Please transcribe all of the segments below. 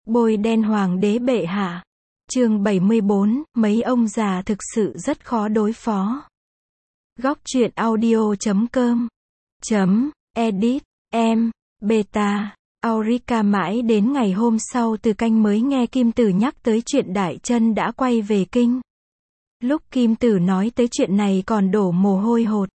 Bôi đen hoàng đế bệ hạ. Chương 74, mấy ông già thực sự rất khó đối phó. Góc truyện audio.com .edit em beta Aurica. Mãi đến ngày hôm sau Từ Canh mới nghe Kim Tử nhắc tới chuyện Đại Trân đã quay về kinh. Lúc Kim Tử nói tới chuyện này còn đổ mồ hôi hột,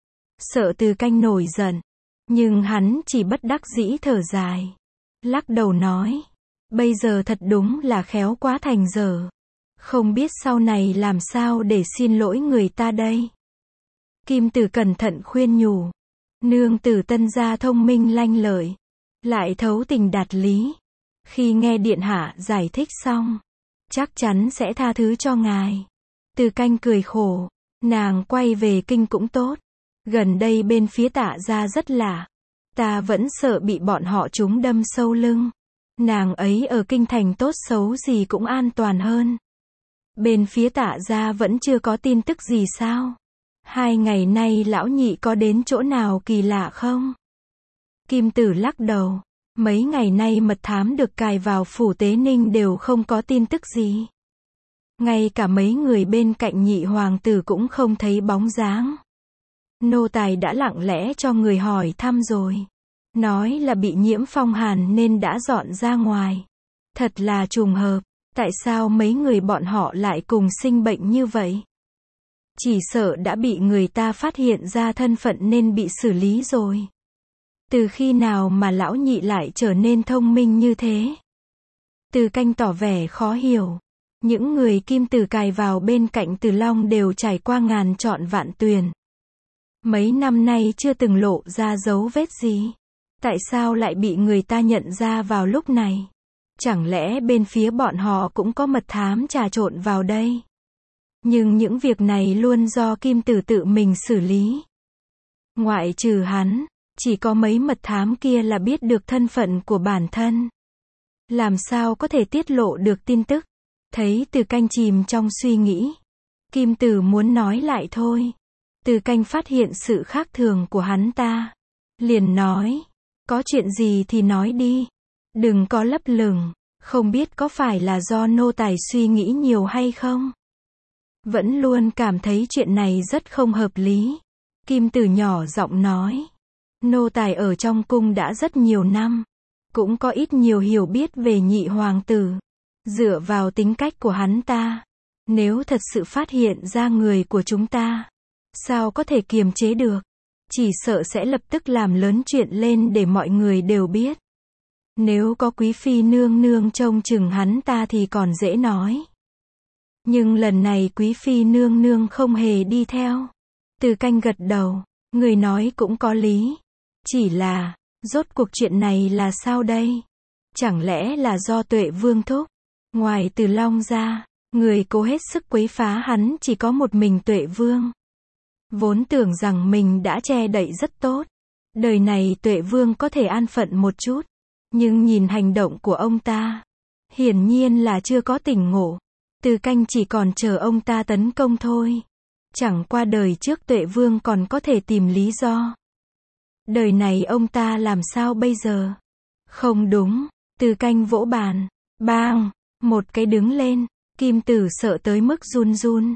sợ Từ Canh nổi giận, nhưng hắn chỉ bất đắc dĩ thở dài, lắc đầu nói, bây giờ thật đúng là khéo quá thành dở, không biết sau này làm sao để xin lỗi người ta đây. Kim Tử cẩn thận khuyên nhủ, nương tử Tân gia thông minh lanh lợi, lại thấu tình đạt lý, khi nghe điện hạ giải thích xong, chắc chắn sẽ tha thứ cho ngài. Từ Canh cười khổ, nàng quay về kinh cũng tốt, gần đây bên phía Tạ gia rất lạ, ta vẫn sợ bị bọn họ trúng đâm sâu lưng. Nàng ấy ở kinh thành tốt xấu gì cũng an toàn hơn. Bên phía Tạ gia vẫn chưa có tin tức gì sao? 2 ngày nay lão nhị có đến chỗ nào kỳ lạ không? Kim Tử lắc đầu, mấy ngày nay mật thám được cài vào phủ Tế Ninh đều không có tin tức gì. Ngay cả mấy người bên cạnh nhị hoàng tử cũng không thấy bóng dáng. Nô tài đã lặng lẽ cho người hỏi thăm rồi, nói là bị nhiễm phong hàn nên đã dọn ra ngoài. Thật là trùng hợp, tại sao mấy người bọn họ lại cùng sinh bệnh như vậy? Chỉ sợ đã bị người ta phát hiện ra thân phận nên bị xử lý rồi. Từ khi nào mà lão nhị lại trở nên thông minh như thế? Từ Canh tỏ vẻ khó hiểu. Những người Kim Tử cài vào bên cạnh Từ Long đều trải qua ngàn trọn vạn tuyền. Mấy năm nay chưa từng lộ ra dấu vết gì. Tại sao lại bị người ta nhận ra vào lúc này? Chẳng lẽ bên phía bọn họ cũng có mật thám trà trộn vào đây? Nhưng những việc này luôn do Kim Tử tự mình xử lý. Ngoại trừ hắn, chỉ có mấy mật thám kia là biết được thân phận của bản thân. Làm sao có thể tiết lộ được tin tức? Thấy Từ Canh chìm trong suy nghĩ, Kim Tử muốn nói lại thôi. Từ Canh phát hiện sự khác thường của hắn ta, liền nói, có chuyện gì thì nói đi, đừng có lấp lửng, không biết có phải là do nô tài suy nghĩ nhiều hay không? Vẫn luôn cảm thấy chuyện này rất không hợp lý. Kim Tử nhỏ giọng nói, nô tài ở trong cung đã rất nhiều năm, cũng có ít nhiều hiểu biết về nhị hoàng tử. Dựa vào tính cách của hắn ta, nếu thật sự phát hiện ra người của chúng ta, sao có thể kiềm chế được? Chỉ sợ sẽ lập tức làm lớn chuyện lên để mọi người đều biết. Nếu có quý phi nương nương trông chừng hắn ta thì còn dễ nói. Nhưng lần này quý phi nương nương không hề đi theo. Từ Canh gật đầu, người nói cũng có lý. Chỉ là, rốt cuộc chuyện này là sao đây? Chẳng lẽ là do Tuệ Vương thúc? Ngoài Từ Long ra, người cố hết sức quấy phá hắn chỉ có một mình Tuệ Vương. Vốn tưởng rằng mình đã che đậy rất tốt. Đời này Tuệ Vương có thể an phận một chút. Nhưng nhìn hành động của ông ta, hiển nhiên là chưa có tỉnh ngộ. Từ Canh chỉ còn chờ ông ta tấn công thôi. Chẳng qua đời trước Tuệ Vương còn có thể tìm lý do. Đời này ông ta làm sao bây giờ? Không đúng, Từ Canh vỗ bàn, bang, một cái đứng lên, Kim Tử sợ tới mức run run.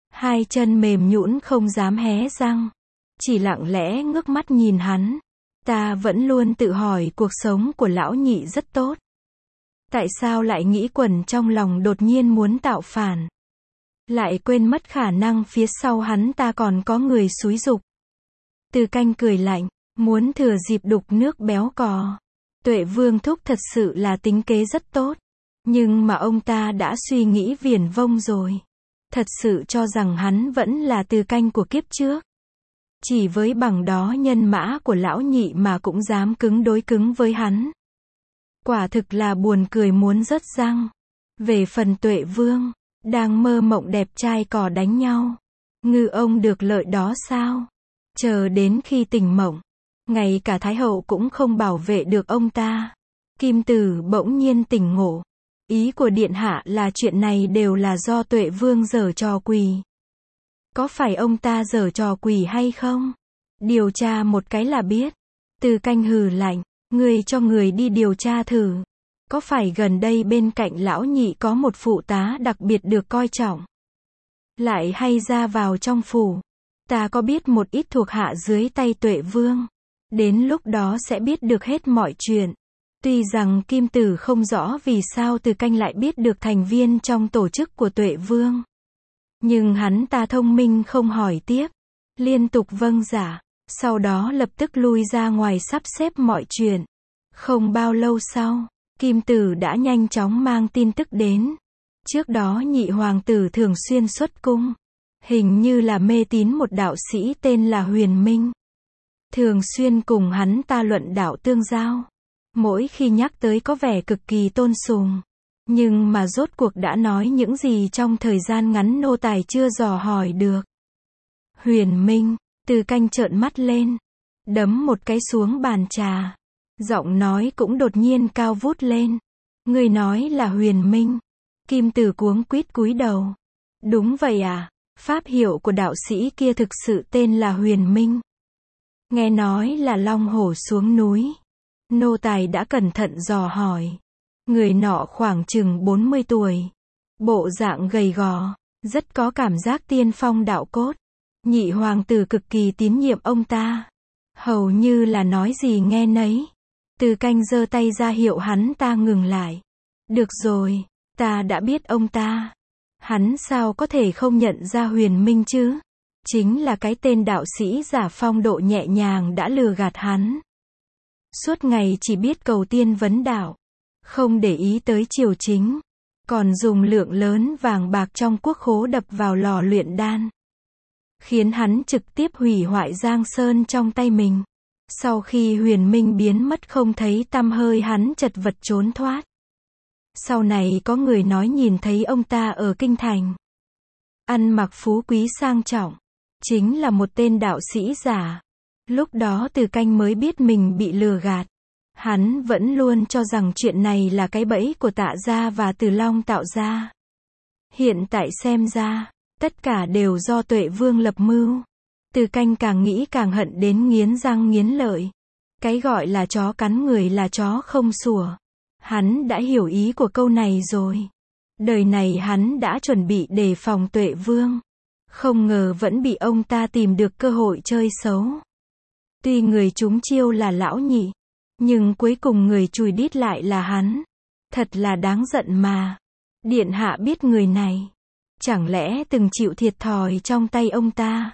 2 chân mềm nhũn không dám hé răng. Chỉ lặng lẽ ngước mắt nhìn hắn. Ta vẫn luôn tự hỏi cuộc sống của lão nhị rất tốt. Tại sao lại nghĩ quẩn trong lòng đột nhiên muốn tạo phản? Lại quên mất khả năng phía sau hắn ta còn có người xúi giục. Từ Canh cười lạnh, muốn thừa dịp đục nước béo cò. Tuệ Vương thúc thật sự là tính kế rất tốt. Nhưng mà ông ta đã suy nghĩ viển vông rồi. Thật sự cho rằng hắn vẫn là Từ Canh của kiếp trước. Chỉ với bằng đó nhân mã của lão nhị mà cũng dám cứng đối cứng với hắn. Quả thực là buồn cười muốn rớt răng. Về phần Tuệ Vương, đang mơ mộng đẹp trai cò đánh nhau. Ngư ông được lợi đó sao? Chờ đến khi tỉnh mộng, ngay cả Thái hậu cũng không bảo vệ được ông ta. Kim Tử bỗng nhiên tỉnh ngộ. Ý của điện hạ là chuyện này đều là do Tuệ Vương giở trò quỷ. Có phải ông ta giở trò quỷ hay không? Điều tra một cái là biết. Từ Canh hừ lạnh, ngươi cho người đi điều tra thử. Có phải gần đây bên cạnh lão nhị có một phụ tá đặc biệt được coi trọng? Lại hay ra vào trong phủ? Ta có biết một ít thuộc hạ dưới tay Tuệ Vương. Đến lúc đó sẽ biết được hết mọi chuyện. Tuy rằng Kim Tử không rõ vì sao Từ Canh lại biết được thành viên trong tổ chức của Tuệ Vương. Nhưng hắn ta thông minh không hỏi tiếp. Liên tục vâng dạ. Sau đó lập tức lui ra ngoài sắp xếp mọi chuyện. Không bao lâu sau, Kim Tử đã nhanh chóng mang tin tức đến. Trước đó nhị hoàng tử thường xuyên xuất cung. Hình như là mê tín một đạo sĩ tên là Huyền Minh. Thường xuyên cùng hắn ta luận đạo tương giao. Mỗi khi nhắc tới có vẻ cực kỳ tôn sùng. Nhưng mà rốt cuộc đã nói những gì trong thời gian ngắn nô tài chưa dò hỏi được. Huyền Minh, Từ Canh trợn mắt lên. Đấm một cái xuống bàn trà. Giọng nói cũng đột nhiên cao vút lên. Người nói là Huyền Minh. Kim Tử cuống quýt cúi đầu. Đúng vậy à, pháp hiệu của đạo sĩ kia thực sự tên là Huyền Minh. Nghe nói là long hổ xuống núi. Nô tài đã cẩn thận dò hỏi. Người nọ khoảng chừng 40 tuổi. Bộ dạng gầy gò, rất có cảm giác tiên phong đạo cốt. Nhị hoàng tử cực kỳ tín nhiệm ông ta. Hầu như là nói gì nghe nấy. Từ Canh giơ tay ra hiệu hắn ta ngừng lại. Được rồi, ta đã biết ông ta. Hắn sao có thể không nhận ra Huyền Minh chứ? Chính là cái tên đạo sĩ giả phong độ nhẹ nhàng đã lừa gạt hắn. Suốt ngày chỉ biết cầu tiên vấn đạo. Không để ý tới triều chính. Còn dùng lượng lớn vàng bạc trong quốc khố đập vào lò luyện đan. Khiến hắn trực tiếp hủy hoại Giang Sơn trong tay mình. Sau khi Huyền Minh biến mất không thấy tăm hơi hắn chật vật trốn thoát. Sau này có người nói nhìn thấy ông ta ở kinh thành. Ăn mặc phú quý sang trọng. Chính là một tên đạo sĩ giả. Lúc đó Từ Canh mới biết mình bị lừa gạt. Hắn vẫn luôn cho rằng chuyện này là cái bẫy của Tạ gia và Từ Long tạo ra. Hiện tại xem ra, tất cả đều do Tuệ Vương lập mưu. Từ Canh càng nghĩ càng hận đến nghiến răng nghiến lợi. Cái gọi là chó cắn người là chó không sủa. Hắn đã hiểu ý của câu này rồi. Đời này hắn đã chuẩn bị đề phòng Tuệ Vương. Không ngờ vẫn bị ông ta tìm được cơ hội chơi xấu. Tuy người trúng chiêu là lão nhị, nhưng cuối cùng người chùi đít lại là hắn. Thật là đáng giận mà. Điện hạ biết người này. Chẳng lẽ từng chịu thiệt thòi trong tay ông ta?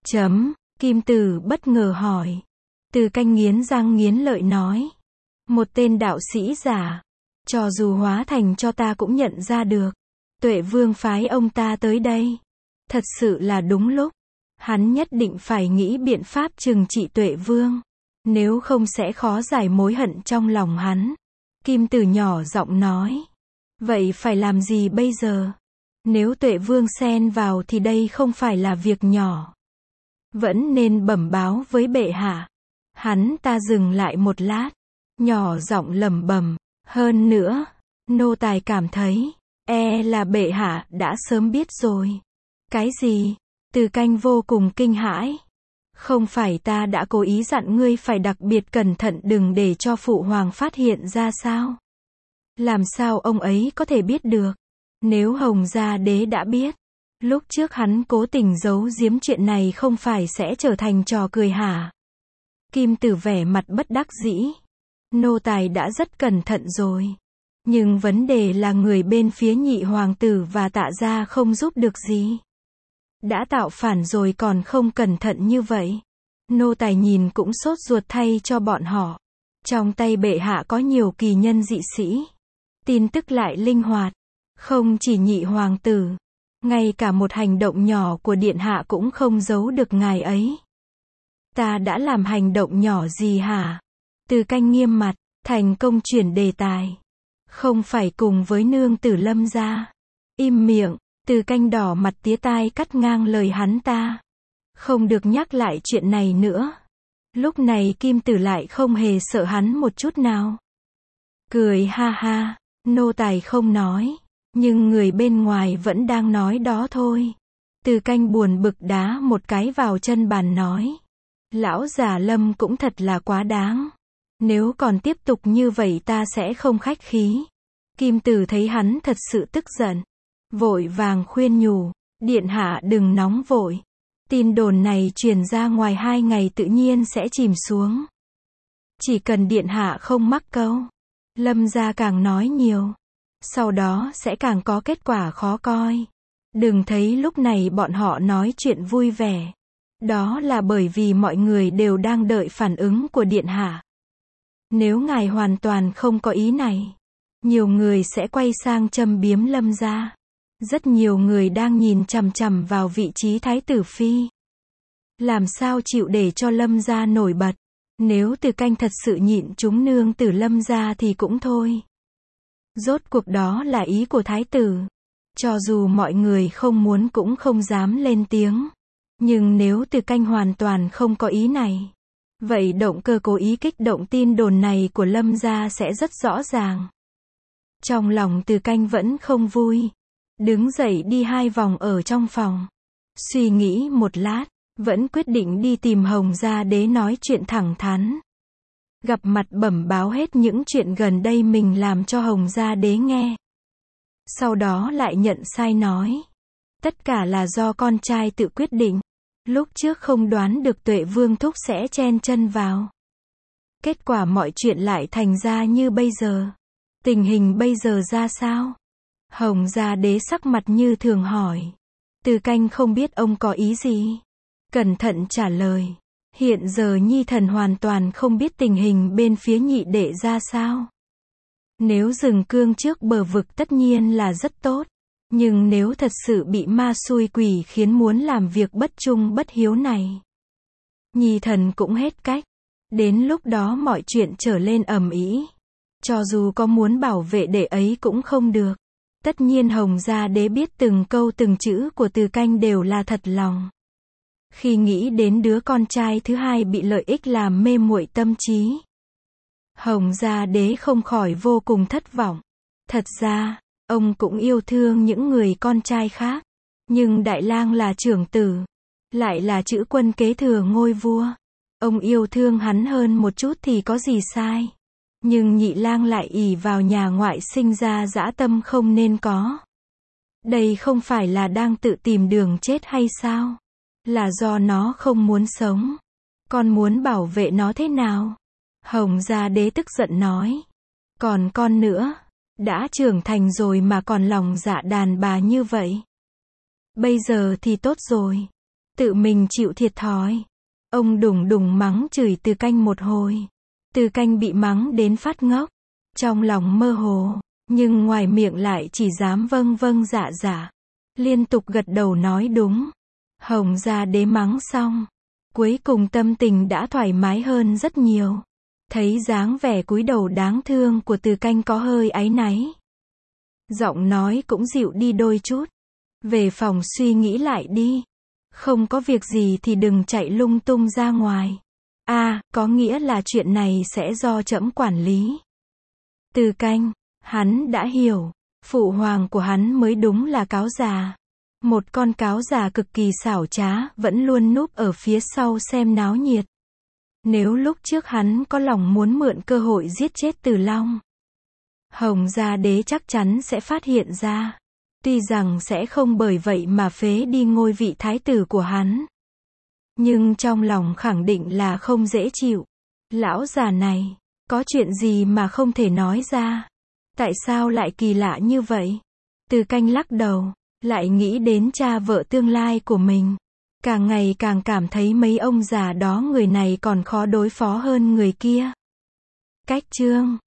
Kim Tử bất ngờ hỏi. Từ Canh nghiến răng nghiến lợi nói. Một tên đạo sĩ giả. Cho dù hóa thành cho ta cũng nhận ra được. Tuệ Vương phái ông ta tới đây. Thật sự là đúng lúc. Hắn nhất định phải nghĩ biện pháp trừng trị Tuệ Vương. Nếu không sẽ khó giải mối hận trong lòng hắn. Kim Tử nhỏ giọng nói. Vậy phải làm gì bây giờ? Nếu Tuệ Vương xen vào thì đây không phải là việc nhỏ. Vẫn nên bẩm báo với bệ hạ. Hắn ta dừng lại một lát. Nhỏ giọng lẩm bẩm. Hơn nữa, nô tài cảm thấy, là bệ hạ đã sớm biết rồi. Cái gì? Từ Canh vô cùng kinh hãi. Không phải ta đã cố ý dặn ngươi phải đặc biệt cẩn thận đừng để cho phụ hoàng phát hiện ra sao? Làm sao ông ấy có thể biết được? Nếu Hồng Gia Đế đã biết, lúc trước hắn cố tình giấu giếm chuyện này không phải sẽ trở thành trò cười hả? Kim Tử vẻ mặt bất đắc dĩ. Nô tài đã rất cẩn thận rồi. Nhưng vấn đề là người bên phía nhị hoàng tử và Tạ gia không giúp được gì. Đã tạo phản rồi còn không cẩn thận như vậy. Nô tài nhìn cũng sốt ruột thay cho bọn họ. Trong tay bệ hạ có nhiều kỳ nhân dị sĩ. Tin tức lại linh hoạt. Không chỉ nhị hoàng tử. Ngay cả một hành động nhỏ của điện hạ cũng không giấu được ngài ấy. Ta đã làm hành động nhỏ gì hả? Từ Canh nghiêm mặt, thành công chuyển đề tài. Không phải cùng với nương tử Lâm gia. Im miệng. Từ Canh đỏ mặt tía tai cắt ngang lời hắn ta. Không được nhắc lại chuyện này nữa. Lúc này Kim Tử lại không hề sợ hắn một chút nào. Cười ha ha, nô tài không nói. Nhưng người bên ngoài vẫn đang nói đó thôi. Từ Canh buồn bực đá một cái vào chân bàn nói. Lão già Lâm cũng thật là quá đáng. Nếu còn tiếp tục như vậy ta sẽ không khách khí. Kim Tử thấy hắn thật sự tức giận. Vội vàng khuyên nhủ, điện hạ đừng nóng vội. Tin đồn này truyền ra ngoài 2 ngày tự nhiên sẽ chìm xuống. Chỉ cần điện hạ không mắc câu. Lâm gia càng nói nhiều. Sau đó sẽ càng có kết quả khó coi. Đừng thấy lúc này bọn họ nói chuyện vui vẻ. Đó là bởi vì mọi người đều đang đợi phản ứng của điện hạ. Nếu ngài hoàn toàn không có ý này, nhiều người sẽ quay sang châm biếm Lâm gia. Rất nhiều người đang nhìn chằm chằm vào vị trí thái tử phi. Làm sao chịu để cho Lâm gia nổi bật. Nếu Từ Canh thật sự nhịn chúng nương tử Lâm gia thì cũng thôi. Rốt cuộc đó là ý của thái tử. Cho dù mọi người không muốn cũng không dám lên tiếng. Nhưng nếu Từ Canh hoàn toàn không có ý này, vậy động cơ cố ý kích động tin đồn này của Lâm gia sẽ rất rõ ràng. Trong lòng Từ Canh vẫn không vui. Đứng dậy đi 2 vòng ở trong phòng. Suy nghĩ một lát, vẫn quyết định đi tìm Hồng Gia Đế nói chuyện thẳng thắn. Gặp mặt bẩm báo hết những chuyện gần đây mình làm cho Hồng Gia Đế nghe. Sau đó lại nhận sai nói. Tất cả là do con trai tự quyết định. Lúc trước không đoán được Tuệ Vương thúc sẽ chen chân vào. Kết quả mọi chuyện lại thành ra như bây giờ. Tình hình bây giờ ra sao? Hồng Gia Đế sắc mặt như thường hỏi. Từ Canh không biết ông có ý gì. Cẩn thận trả lời. Hiện giờ Nhi thần hoàn toàn không biết tình hình bên phía nhị đệ ra sao. Nếu dừng cương trước bờ vực tất nhiên là rất tốt. Nhưng nếu thật sự bị ma xui quỷ khiến muốn làm việc bất trung bất hiếu này, Nhi thần cũng hết cách. Đến lúc đó mọi chuyện trở lên ầm ĩ. Cho dù có muốn bảo vệ đệ ấy cũng không được. Tất nhiên Hồng Gia Đế biết từng câu từng chữ của Từ Canh đều là thật lòng. Khi nghĩ đến đứa con trai thứ hai bị lợi ích làm mê muội tâm trí, Hồng Gia Đế không khỏi vô cùng thất vọng. Thật ra, ông cũng yêu thương những người con trai khác. Nhưng Đại Lang là trưởng tử, lại là chữ quân kế thừa ngôi vua. Ông yêu thương hắn hơn một chút thì có gì sai. Nhưng Nhị Lang lại ỷ vào nhà ngoại sinh ra dã tâm không nên có. Đây không phải là đang tự tìm đường chết hay sao? Là do nó không muốn sống. Con muốn bảo vệ nó thế nào? Hồng Gia Đế tức giận nói. Còn con nữa, đã trưởng thành rồi mà còn lòng dạ đàn bà như vậy. Bây giờ thì tốt rồi. Tự mình chịu thiệt thòi. Ông đùng đùng mắng chửi Từ Canh một hồi. Từ Canh bị mắng đến phát ngốc. Trong lòng mơ hồ. Nhưng ngoài miệng lại chỉ dám vâng vâng dạ dạ. Liên tục gật đầu nói đúng. Hồng Gia Đế mắng xong. Cuối cùng tâm tình đã thoải mái hơn rất nhiều. Thấy dáng vẻ cúi đầu đáng thương của Từ Canh có hơi áy náy. Giọng nói cũng dịu đi đôi chút. Về phòng suy nghĩ lại đi. Không có việc gì thì đừng chạy lung tung ra ngoài. Có nghĩa là chuyện này sẽ do trẫm quản lý. Từ Canh, hắn đã hiểu. Phụ hoàng của hắn mới đúng là cáo già. Một con cáo già cực kỳ xảo trá, vẫn luôn núp ở phía sau xem náo nhiệt. Nếu lúc trước hắn có lòng muốn mượn cơ hội giết chết Từ Long, Hồng Gia Đế chắc chắn sẽ phát hiện ra. Tuy rằng sẽ không bởi vậy mà phế đi ngôi vị thái tử của hắn. Nhưng trong lòng khẳng định là không dễ chịu. Lão già này, có chuyện gì mà không thể nói ra? Tại sao lại kỳ lạ như vậy? Từ Canh lắc đầu, lại nghĩ đến cha vợ tương lai của mình. Càng ngày càng cảm thấy mấy ông già đó người này còn khó đối phó hơn người kia. Cách chương